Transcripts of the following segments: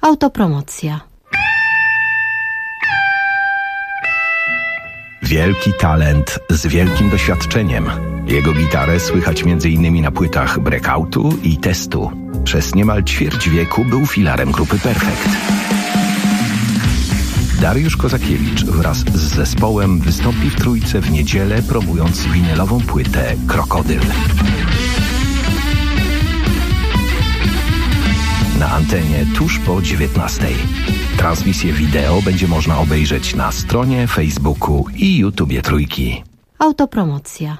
Autopromocja. Wielki talent z wielkim doświadczeniem. Jego gitarę słychać m.in. na płytach Breakoutu i Testu. Przez niemal ćwierć wieku był filarem grupy Perfekt. Dariusz Kozakiewicz wraz z zespołem wystąpi w Trójce w niedzielę, promując winylową płytę Krokodyl. Na antenie tuż po 19:00. Transmisję wideo będzie można obejrzeć na stronie, Facebooku i YouTubie Trójki. Autopromocja.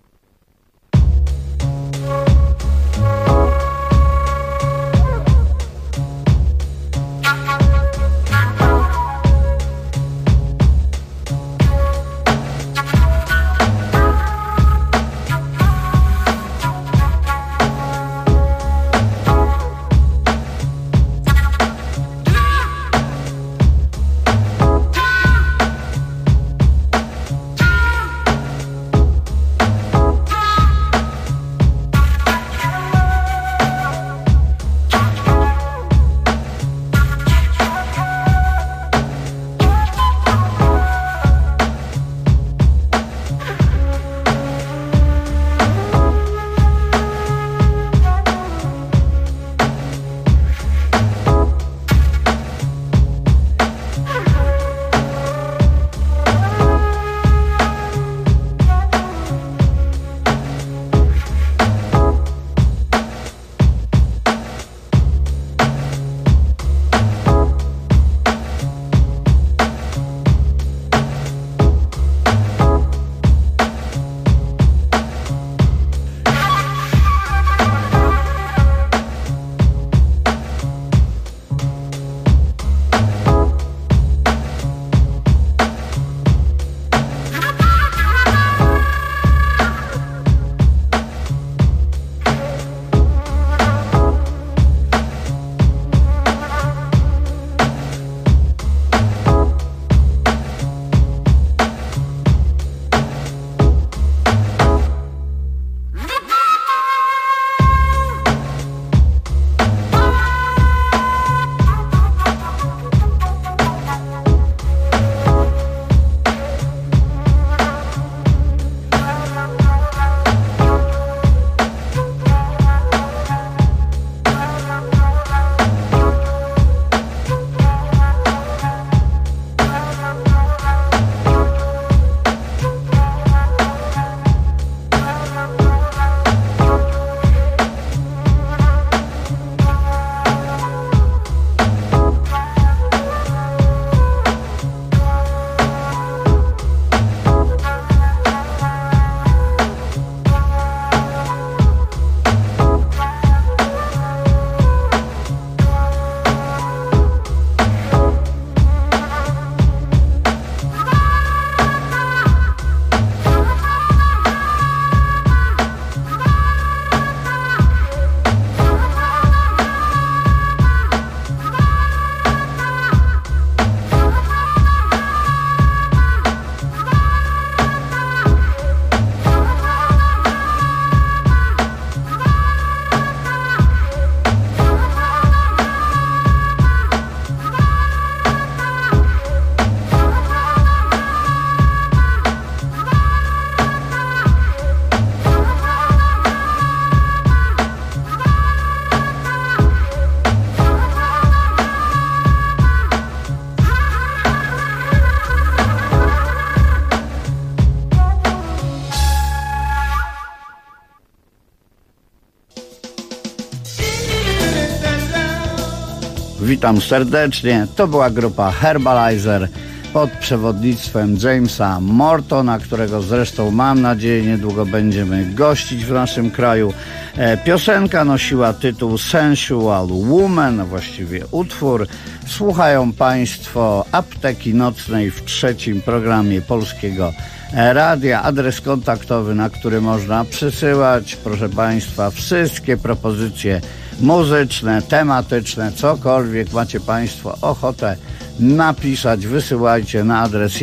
Witam serdecznie. To była grupa Herbalizer pod przewodnictwem Jamesa Mortona, którego zresztą mam nadzieję niedługo będziemy gościć w naszym kraju. Piosenka nosiła tytuł Sensual Woman, właściwie utwór. Słuchają Państwo Apteki Nocnej w trzecim programie Polskiego Radia. Adres kontaktowy, na który można przysyłać, proszę Państwa, wszystkie propozycje muzyczne, tematyczne, cokolwiek macie Państwo ochotę napisać, wysyłajcie na adres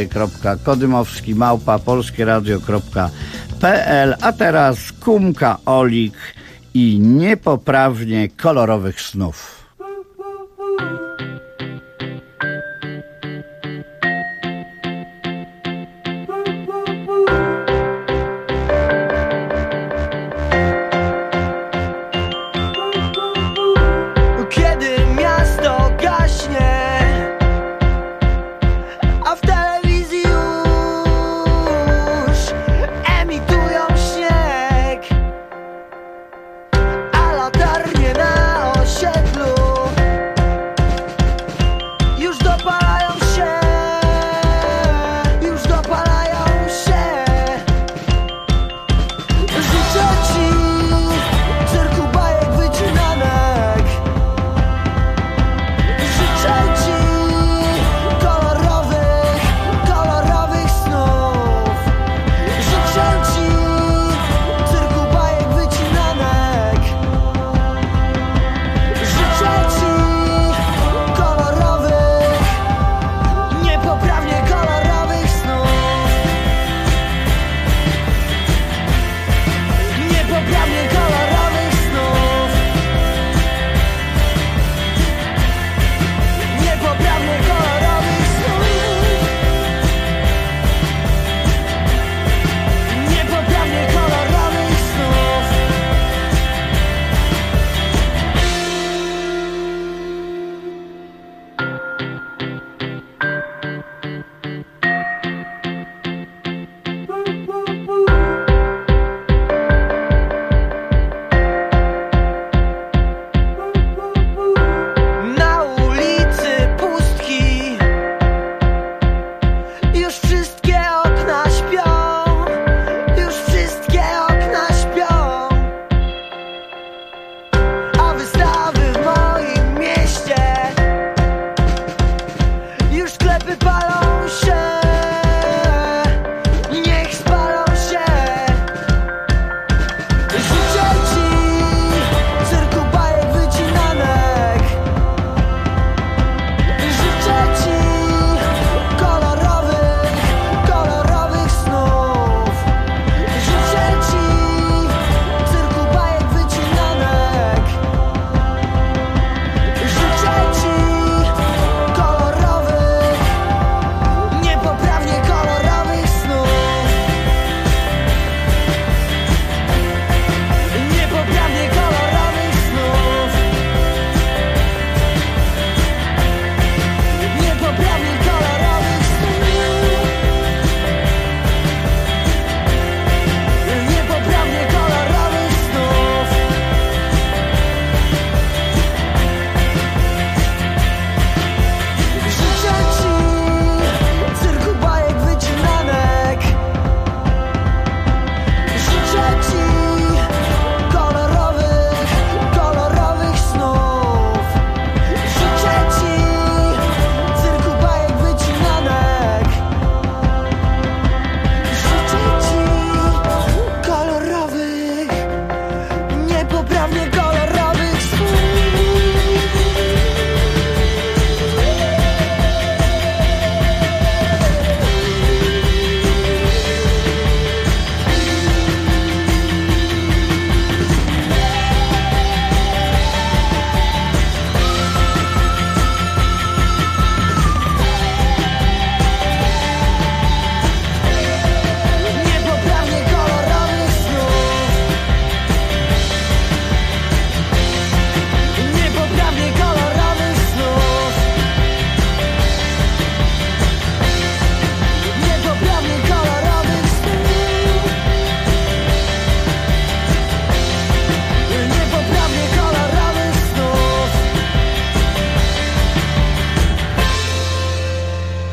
jędrzej.kodymowski@polskieradio.pl. A teraz Kumka Olik i niepoprawnie kolorowych snów.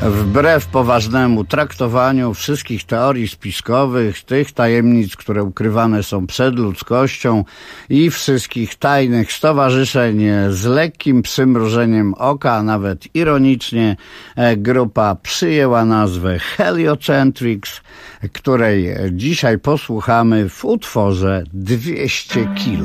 Wbrew poważnemu traktowaniu wszystkich teorii spiskowych, tych tajemnic, które ukrywane są przed ludzkością i wszystkich tajnych stowarzyszeń z lekkim przymrużeniem oka, a nawet ironicznie, grupa przyjęła nazwę Heliocentrics, której dzisiaj posłuchamy w utworze 200 kilo.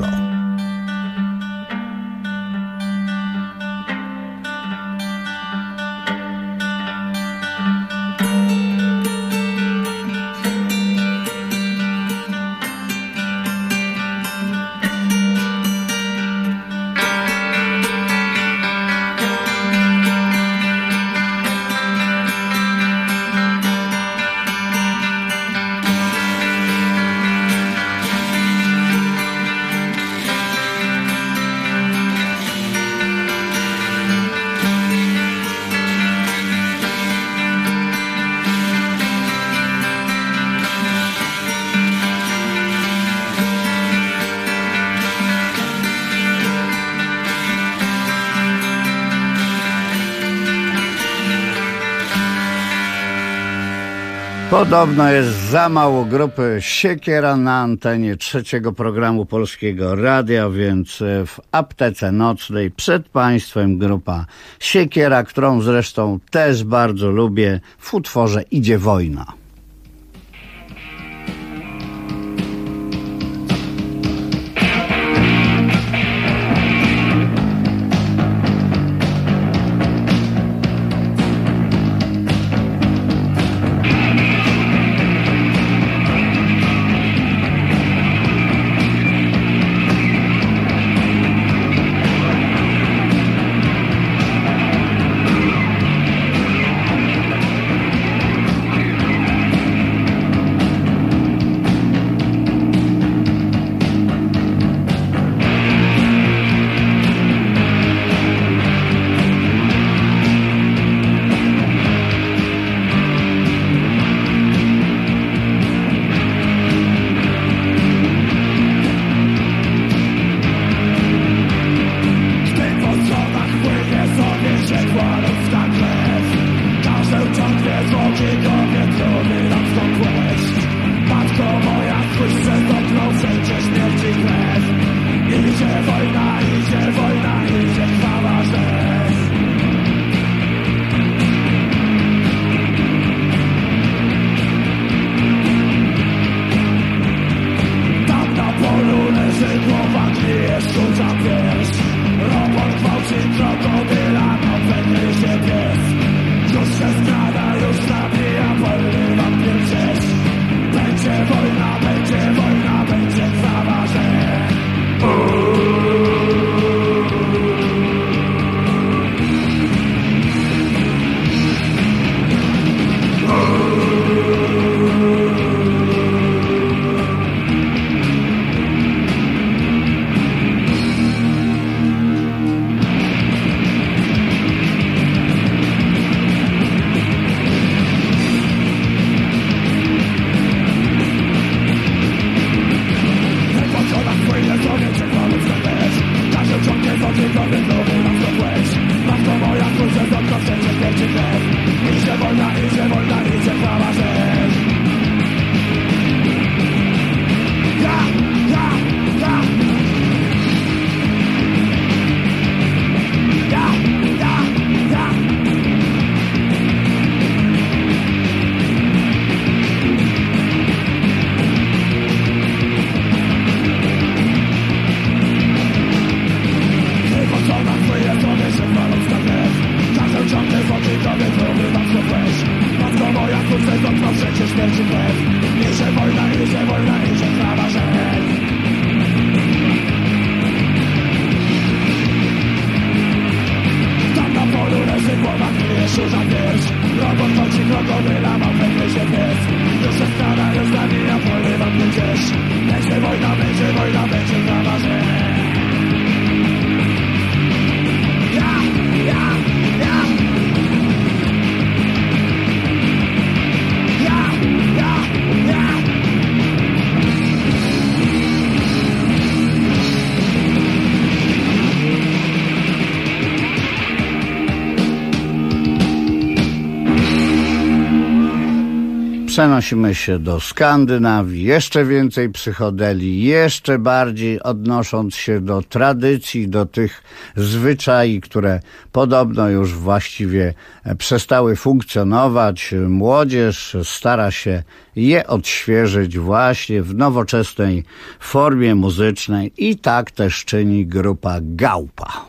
Podobno jest za mało grupy Siekiera na antenie trzeciego programu Polskiego Radia, więc w aptece nocnej przed Państwem grupa Siekiera, którą zresztą też bardzo lubię, w utworze Idzie wojna. Przenosimy się do Skandynawii, jeszcze więcej psychodeli, jeszcze bardziej odnosząc się do tradycji, do tych zwyczajów, które podobno już właściwie przestały funkcjonować. Młodzież stara się je odświeżyć właśnie w nowoczesnej formie muzycznej i tak też czyni grupa Gaupa.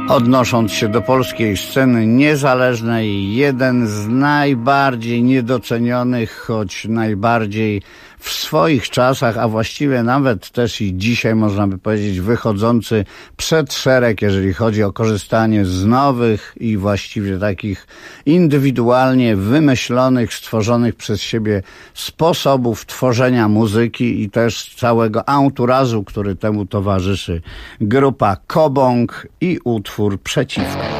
Odnosząc się do polskiej sceny niezależnej, jeden z najbardziej niedocenionych, choć najbardziej w swoich czasach, a właściwie nawet też i dzisiaj można by powiedzieć wychodzący przed szereg, jeżeli chodzi o korzystanie z nowych i właściwie takich indywidualnie wymyślonych, stworzonych przez siebie sposobów tworzenia muzyki i też całego anturażu, który temu towarzyszy. Grupa Kobong i utwór Przeciwko.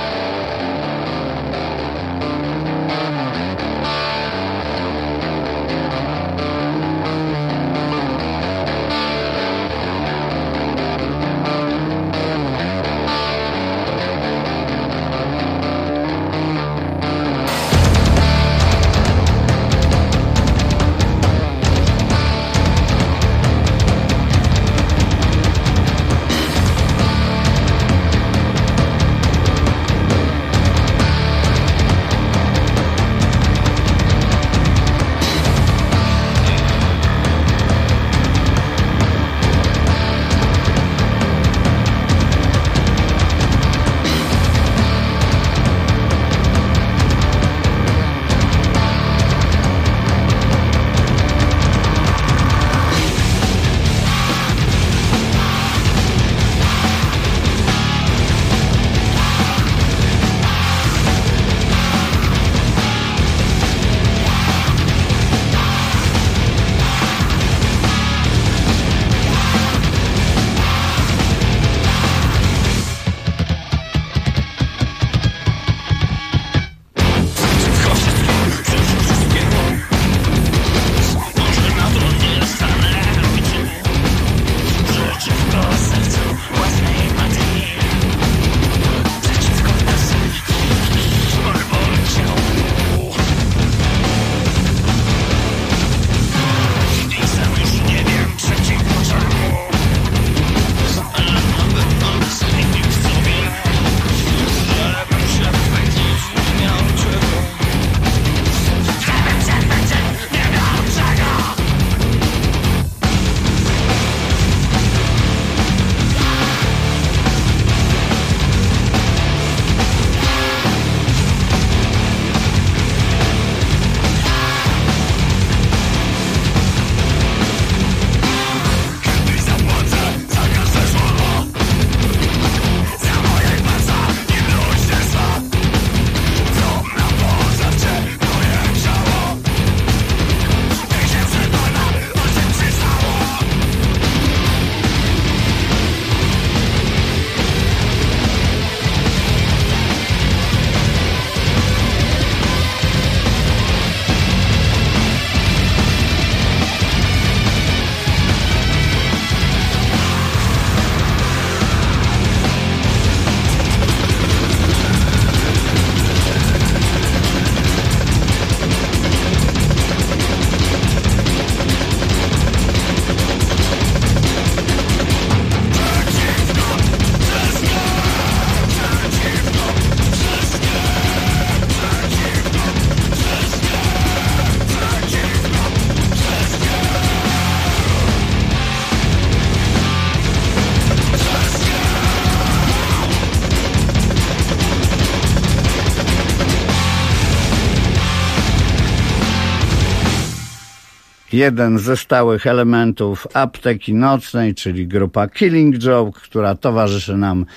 jeden ze stałych elementów Apteki Nocnej, czyli grupa Killing Joke, która towarzyszy nam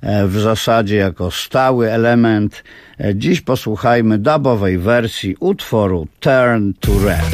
w zasadzie jako stały element. Dziś posłuchajmy dubowej wersji utworu Turn to Red.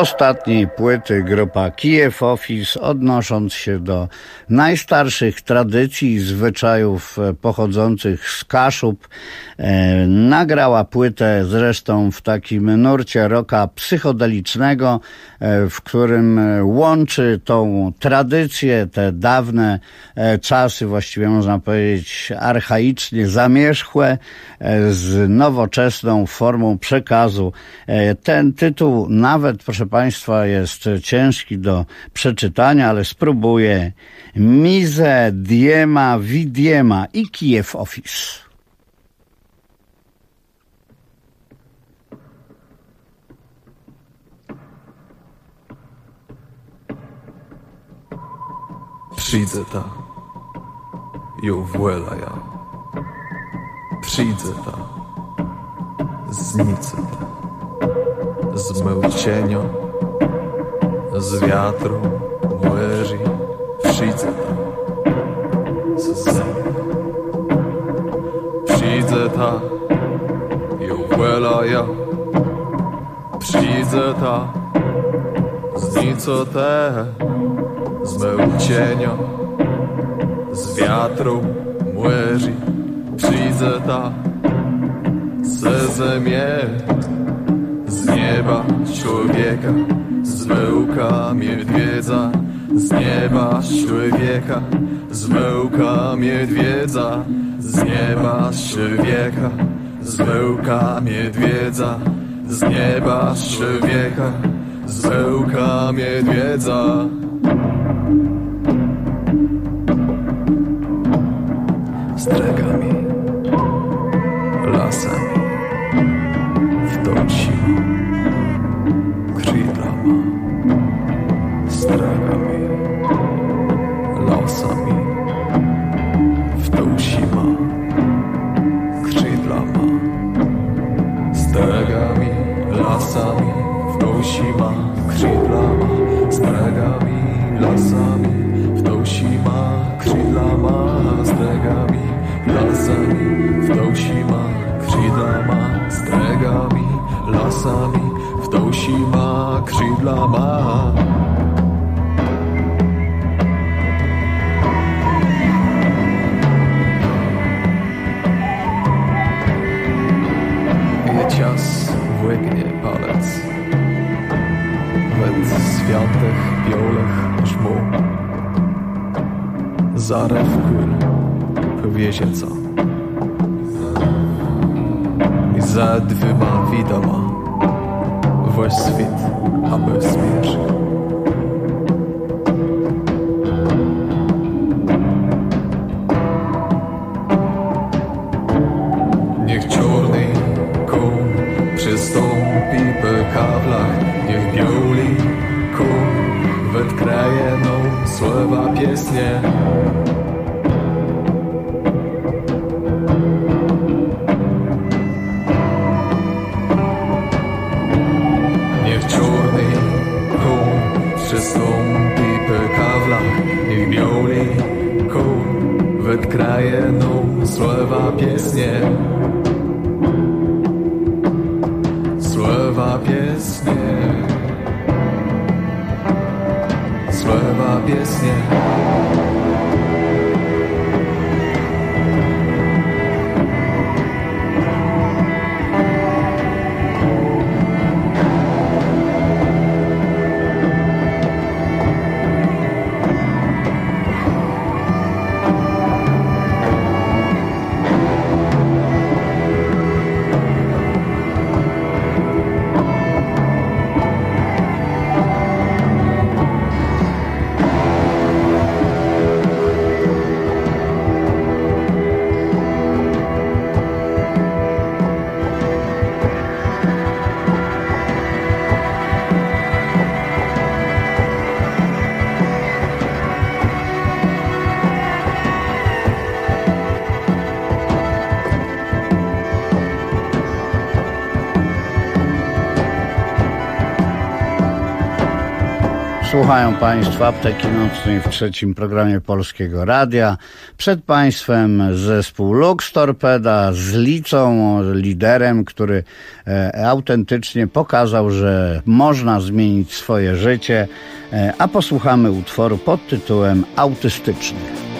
ostatniej płyty grupa Kiev Office, odnosząc się do najstarszych tradycji i zwyczajów pochodzących z Kaszub, nagrała płytę zresztą w takim nurcie rocka psychodelicznego, w którym łączy tą tradycję, te dawne czasy, właściwie można powiedzieć archaicznie zamierzchłe, z nowoczesną formą przekazu. Ten tytuł nawet, proszę Państwa, jest ciężki do przeczytania, ale spróbuję. Mise Diema Widiema i Kiev Office. Przyjdę ta, ją włela ja. Przyjdę ta, znicę ta. Zmył cienio, z wiatru młyży. Przyjdę ta, z zemi. Przyjdę ta, ją włela ja. Przyjdę ta, znicę te. Zmył cienio, z wiatru młyży. Przyjdę ta, ze ziemię, z nieba człowieka, z myłka miedwiedza, z nieba człowieka, z myłka miedwiedza, z nieba człowieka, z myłka miedwiedza, z nieba człowieka, z myłka miedwiedza. Stregami, lasami, wdocima, krzydlama. Stregami, lasami, wdocima, krzydlama. Stregami, lasami, wdocima, krzydlama. Stregami, lasami, wdocima, krzydlama. Stregami, lasami, wdocima, krzydlama. Stregami, lasami, wdocima, krzydlama. Cias włygnie palec we świętych biolech żmu. Zarew kul powiezie co i za dwiema widama wasz świt, aby zmierzyć. Niech czarny koń przystąpi po kablach, niech biały koń wytkraje nam słowa piesnie. Niech czarny koń przystąpi po kablach, niech biały koń wytkraje nam słowa piesnie. Słowa piesnie, słowa piesnie. Słuchają Państwo Apteki Nocnej w trzecim programie Polskiego Radia. Przed Państwem zespół Lux Torpeda z Licą, liderem, który autentycznie pokazał, że można zmienić swoje życie. A posłuchamy utworu pod tytułem Autystyczny.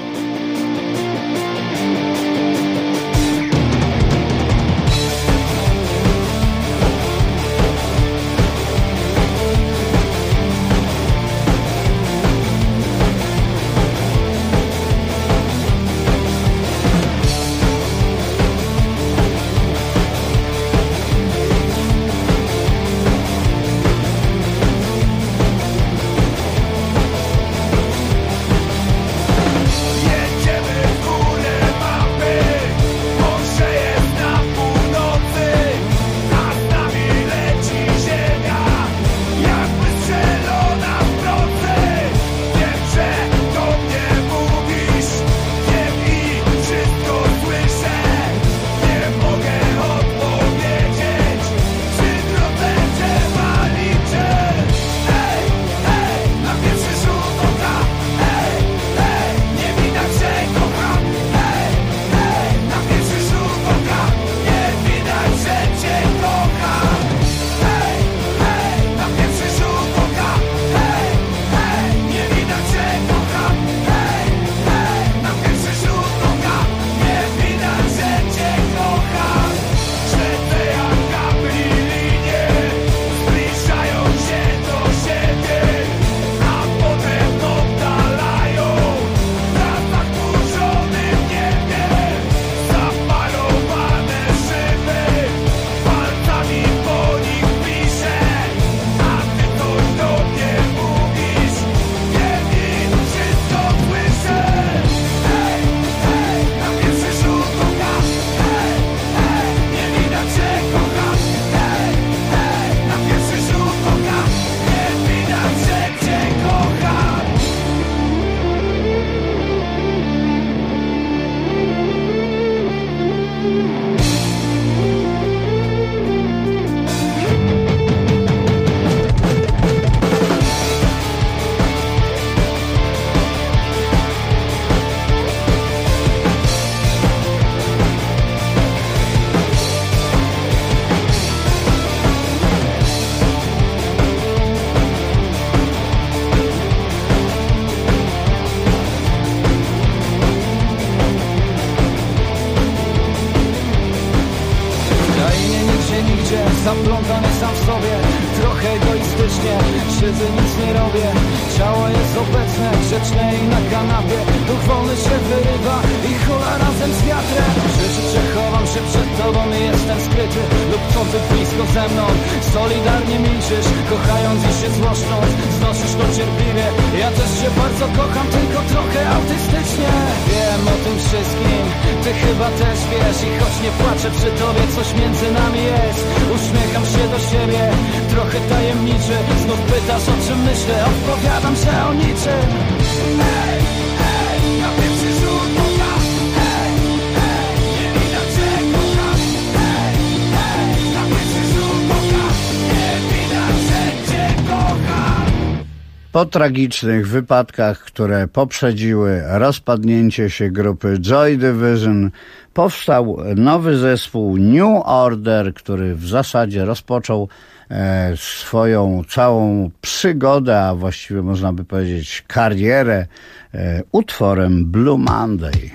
Zaplątany sam w sobie, trochę egoistycznie siedzę, nic nie robię. Ciało jest obecne, grzeczne i na kanapie. Duch wolny się wyrywa i hula razem z wiatrem. Rzeczy, że chowam się przed tobą i jestem skryty, lub to ty blisko ze mną. Solidarnie milczysz, kochając i się złoszcząc, znosisz to cierpliwie. Ja też cię bardzo kocham, tylko trochę autystycznie. Wiem o tym wszystkim, ty chyba też wiesz. I choć nie płaczę przy tobie, coś między nami jest. Uśmiecham się do siebie, trochę tajemniczy. Znów pytasz, o czym myślę, odpowiadam, że o niczym. Hej, hej, na pierwszy rzut oka. Hej, hej, nie widać, że kocham. Hej, hej, na pierwszy rzut oka. Nie widać, że cię kocham. Po tragicznych wypadkach, które poprzedziły rozpadnięcie się grupy Joy Division, powstał nowy zespół New Order, który w zasadzie rozpoczął swoją całą przygodę, a właściwie można by powiedzieć karierę, utworem Blue Monday.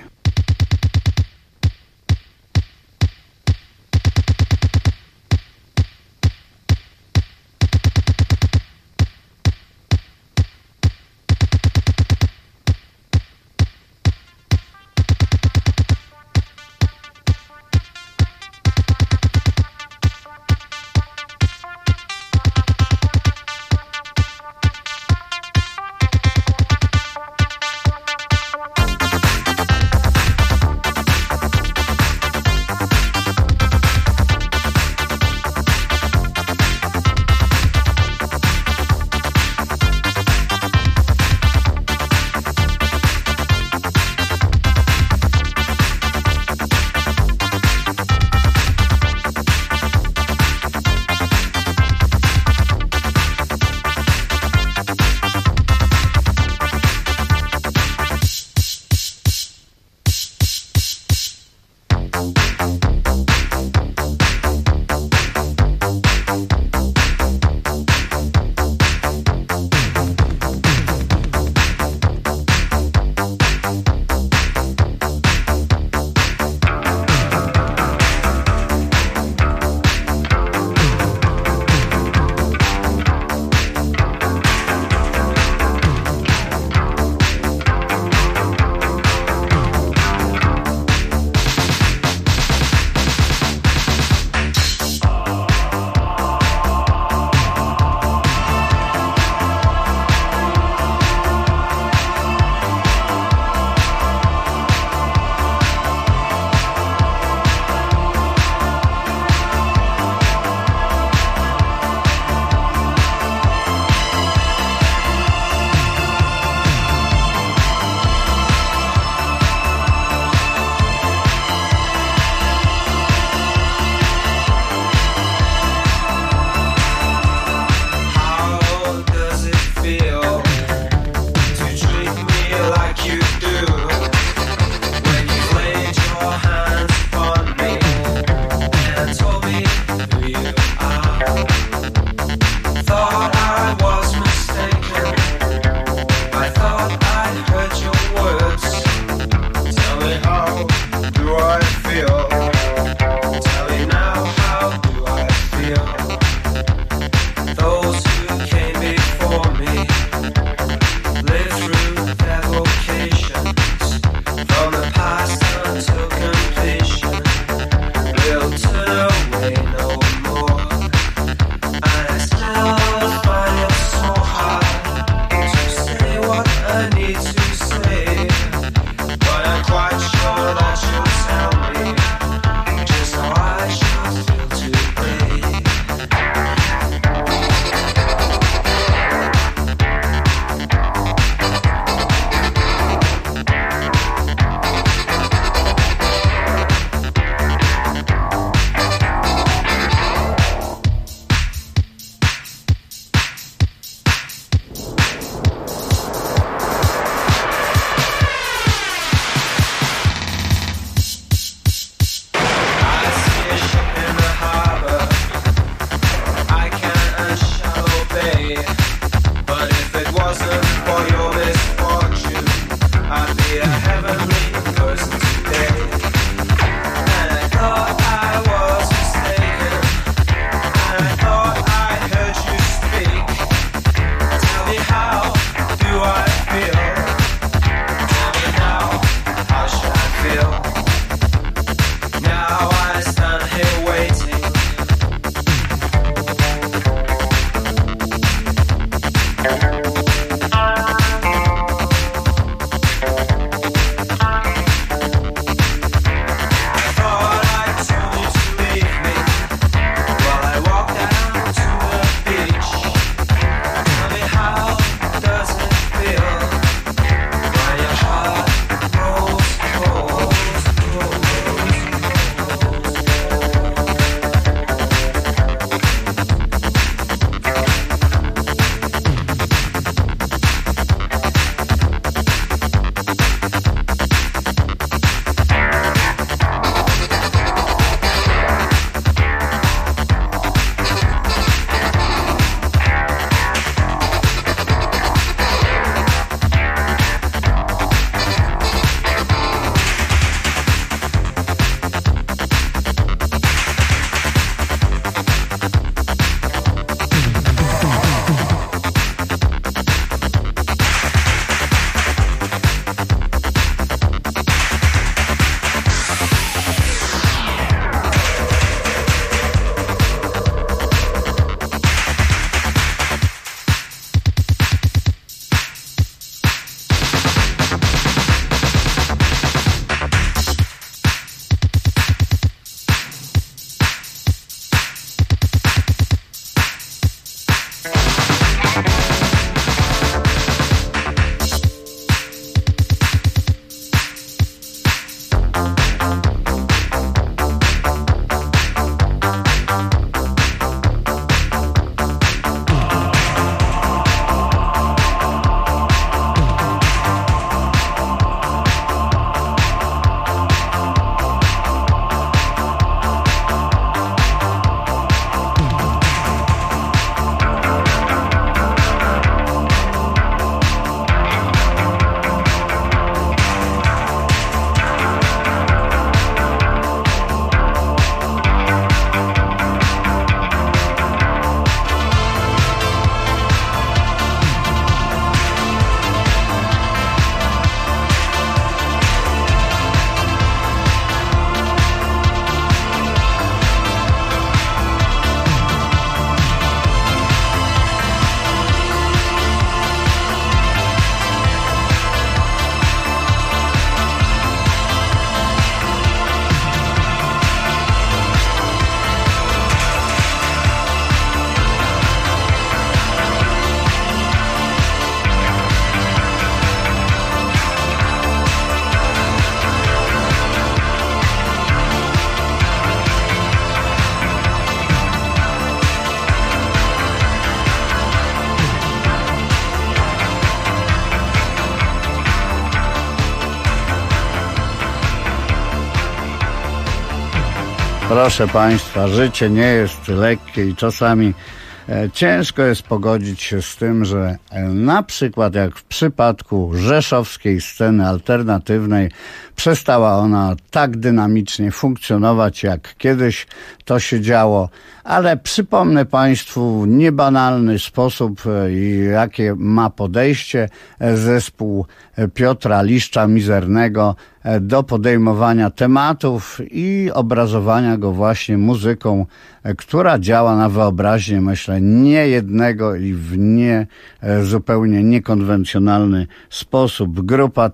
Proszę Państwa, życie nie jest lekkie i czasami ciężko jest pogodzić się z tym, że na przykład jak w przypadku rzeszowskiej sceny alternatywnej przestała ona tak dynamicznie funkcjonować, jak kiedyś to się działo. Ale przypomnę Państwu niebanalny sposób, jakie ma podejście zespół Piotra Liszcza-Mizernego do podejmowania tematów i obrazowania go właśnie muzyką, która działa na wyobraźnię, myślę, nie jednego i w zupełnie niekonwencjonalny sposób. Grupa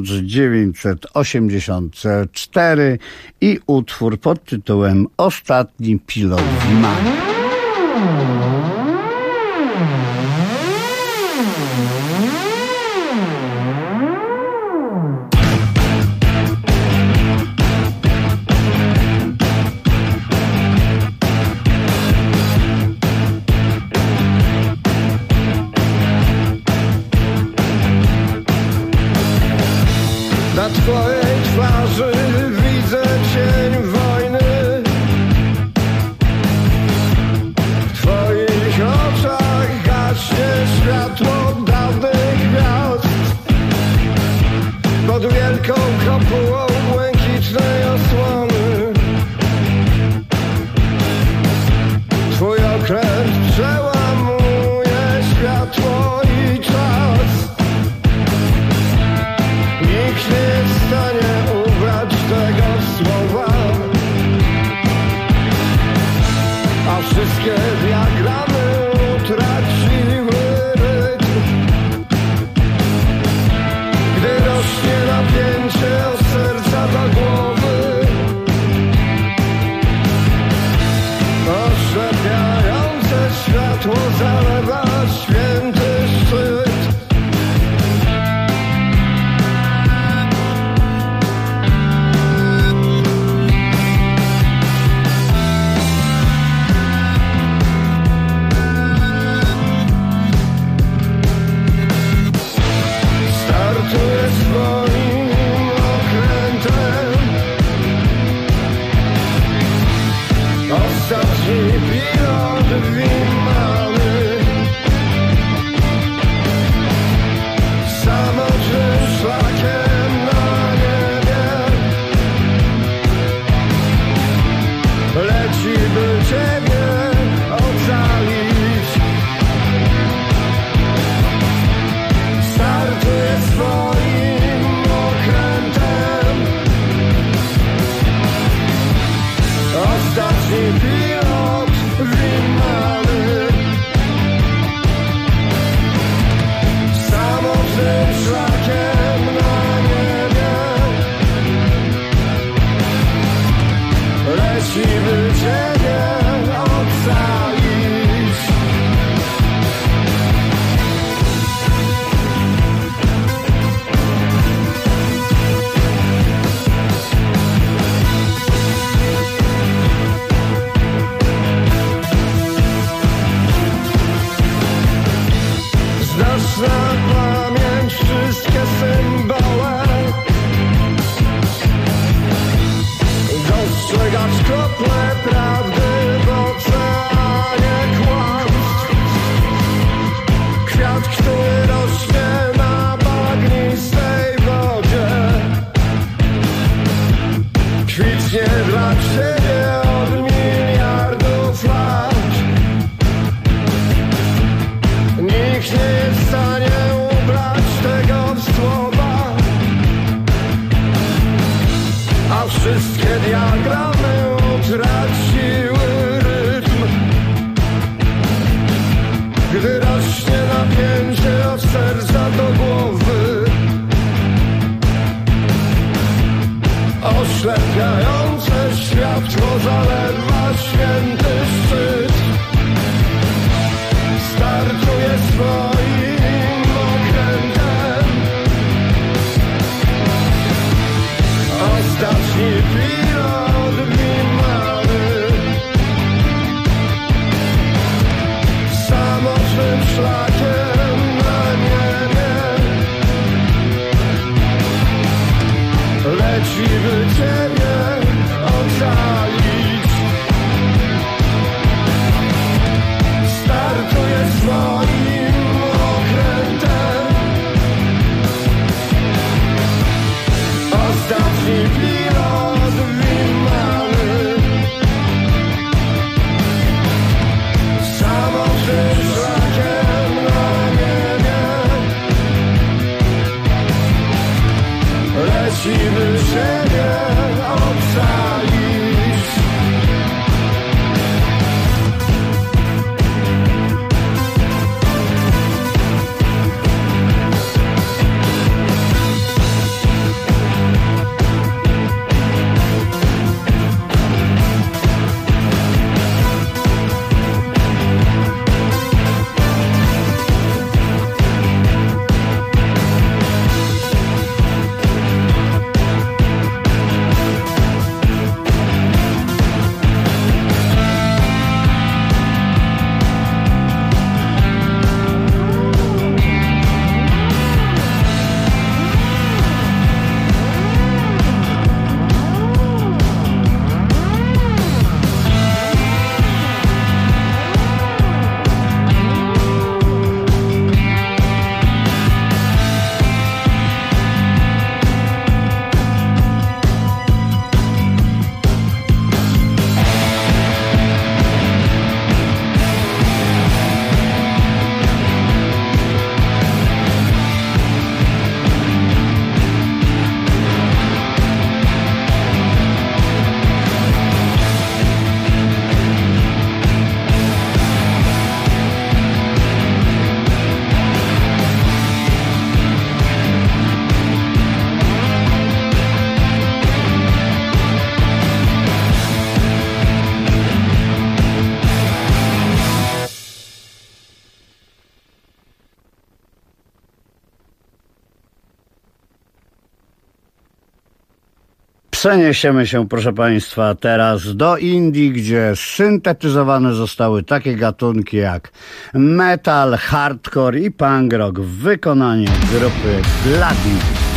1984 i utwór pod tytułem Ostatni pilot Wima. Na twojej twarzy widzę cień wojny. W twoich oczach gaśnie światło dawnych gwiazd. Pod wielką kopułą błękitnej osłony twój okręt przełamuje światło i czas. Nikt nie jest w stanie ubrać tego słowa, a wszystkie diagramy utraciły rytm. Gdy rośnie napięcie od serca siły siebie ocalić. Przeniesiemy się, proszę Państwa, teraz do Indii, gdzie syntetyzowane zostały takie gatunki jak metal, hardcore i punk rock w wykonaniu grupy Bloody.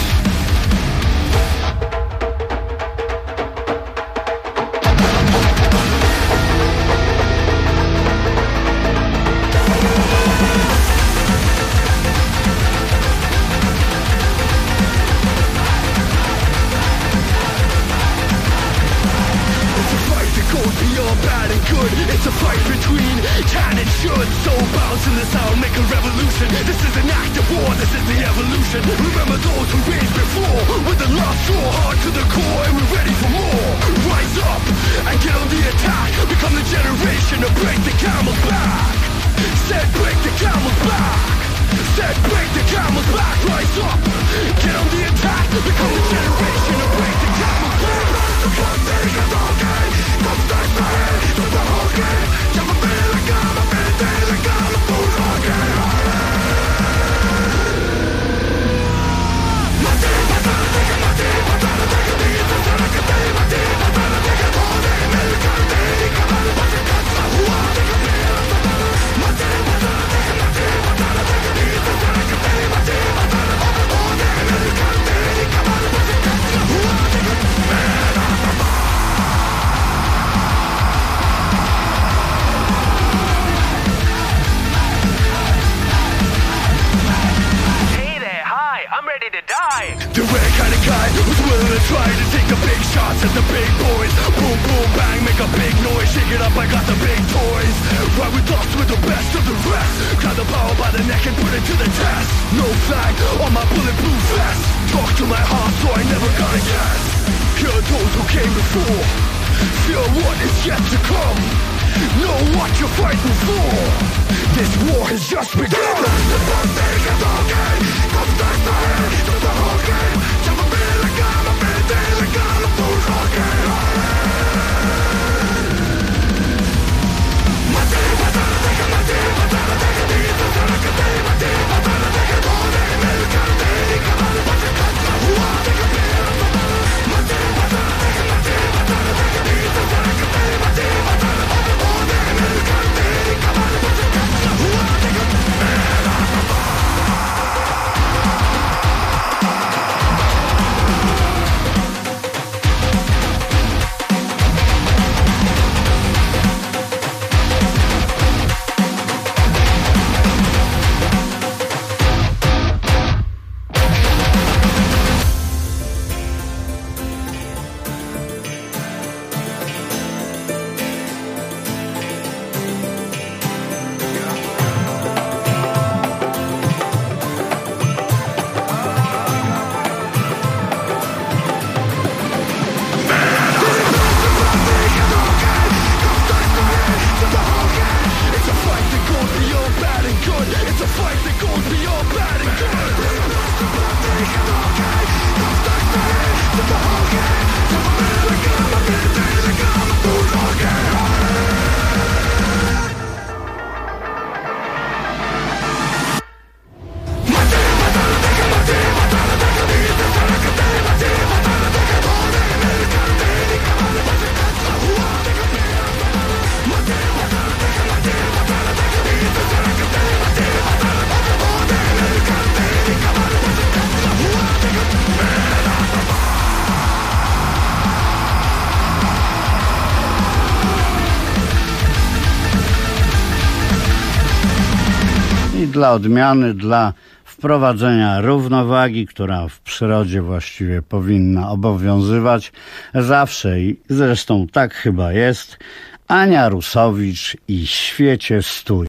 It's a fight between can and should. Soul bounce in the sound, make a revolution. This is an act of war, this is the evolution. Remember those who raised before, with the last straw hard to the core, and we're ready for more. Rise up and get on the attack. Become the generation to break the camel's back. Said break the camel's back. Said break the camel's back. Rise up, get on the attack. Become the generation to break the camel's back. The rare kind of guy who's willing to try to take the big shots at the big boys. Boom, boom, bang, make a big noise. Shake it up, I got the big toys. Ride with us with the best of the rest. Grab the power by the neck and put it to the test. No flag on my bulletproof vest. Talk to my heart so I never gotta guess. Hear those who came before. Feel what is yet to come. Know what you're fighting for. This war has just begun. dla odmiany, dla wprowadzenia równowagi, która w przyrodzie właściwie powinna obowiązywać zawsze i zresztą tak chyba jest. Ania Rusowicz i Świecie stój.